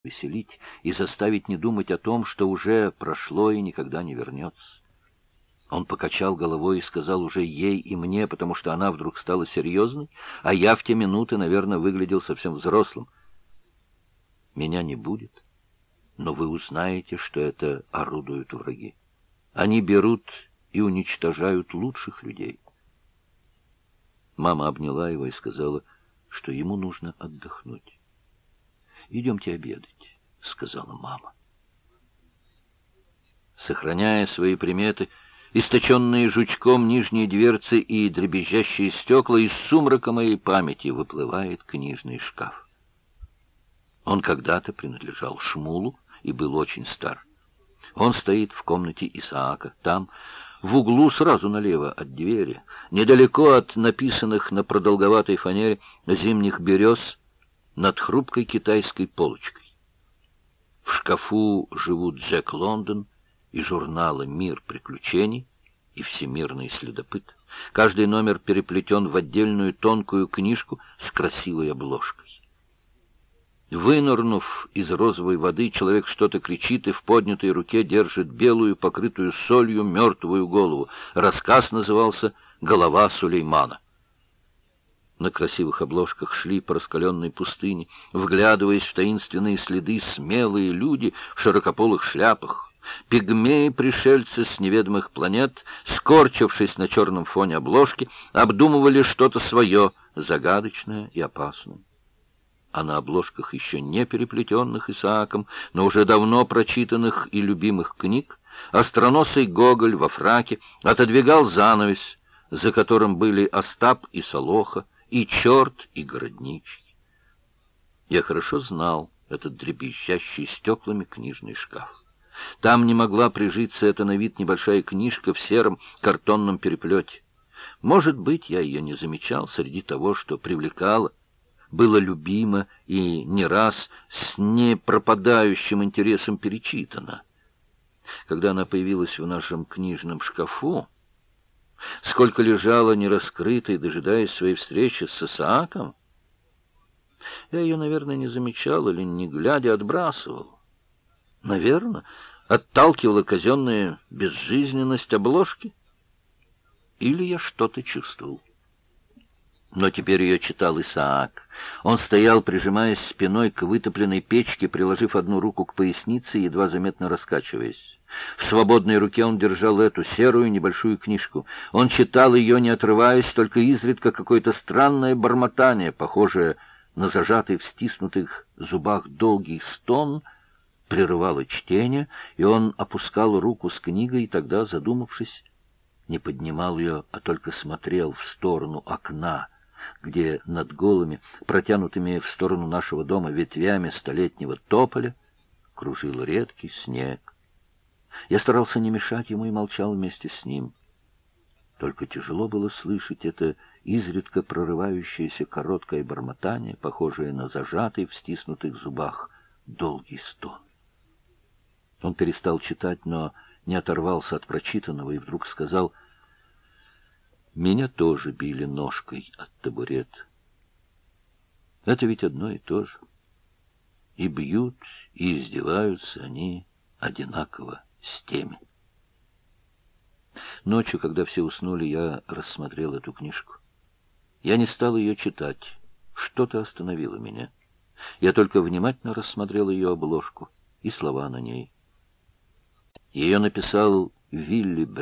веселить и заставить не думать о том, что уже прошло и никогда не вернется. Он покачал головой и сказал уже ей и мне, потому что она вдруг стала серьезной, а я в те минуты, наверное, выглядел совсем взрослым. Меня не будет, но вы узнаете, что это орудуют враги. Они берут и уничтожают лучших людей. Мама обняла его и сказала, что ему нужно отдохнуть. «Идемте обедать», — сказала мама. Сохраняя свои приметы, источенные жучком нижние дверцы и дребезжащие стекла, из сумрака моей памяти выплывает книжный шкаф. Он когда-то принадлежал Шмулу и был очень стар. Он стоит в комнате Исаака, там, в углу сразу налево от двери, недалеко от написанных на продолговатой фанере зимних берез, над хрупкой китайской полочкой. В шкафу живут Джек Лондон и журналы «Мир приключений» и «Всемирный следопыт». Каждый номер переплетен в отдельную тонкую книжку с красивой обложкой. Вынырнув из розовой воды, человек что-то кричит и в поднятой руке держит белую, покрытую солью, мертвую голову. Рассказ назывался «Голова Сулеймана». На красивых обложках шли по раскаленной пустыне, вглядываясь в таинственные следы, смелые люди в широкополых шляпах. Пигмеи-пришельцы с неведомых планет, скорчившись на черном фоне обложки, обдумывали что-то свое, загадочное и опасное. А на обложках еще не переплетенных Исааком, но уже давно прочитанных и любимых книг, остроносый Гоголь во фраке отодвигал занавес, за которым были Остап и Солоха, и черт, и городничий. Я хорошо знал этот дребезжащий стеклами книжный шкаф. Там не могла прижиться эта на вид небольшая книжка в сером картонном переплете. Может быть, я ее не замечал среди того, что привлекало, было любимо и не раз с непропадающим интересом перечитано. Когда она появилась в нашем книжном шкафу, сколько лежала нераскрытой, дожидаясь своей встречи с Исааком, я ее, наверное, не замечал или, не глядя, отбрасывал. Наверное, отталкивала казенная безжизненность обложки. Или я что-то чувствовал. Но теперь ее читал Исаак. Он стоял, прижимаясь спиной к вытопленной печке, приложив одну руку к пояснице, едва заметно раскачиваясь. В свободной руке он держал эту серую небольшую книжку. Он читал ее, не отрываясь, только изредка какое-то странное бормотание, похожее на зажатый в стиснутых зубах долгий стон, прерывало чтение, и он опускал руку с книгой, и тогда, задумавшись, не поднимал ее, а только смотрел в сторону окна, где над голыми, протянутыми в сторону нашего дома ветвями столетнего тополя, кружил редкий снег. Я старался не мешать ему и молчал вместе с ним. Только тяжело было слышать это изредка прорывающееся короткое бормотание, похожее на зажатый в стиснутых зубах долгий стон. Он перестал читать, но не оторвался от прочитанного и вдруг сказал: «Меня тоже били ножкой от табурета. Это ведь одно и то же. И бьют, и издеваются они одинаково с теми». Ночью, когда все уснули, я рассмотрел эту книжку. Я не стал ее читать. Что-то остановило меня. Я только внимательно рассмотрел ее обложку и слова на ней. Ее написал Вилли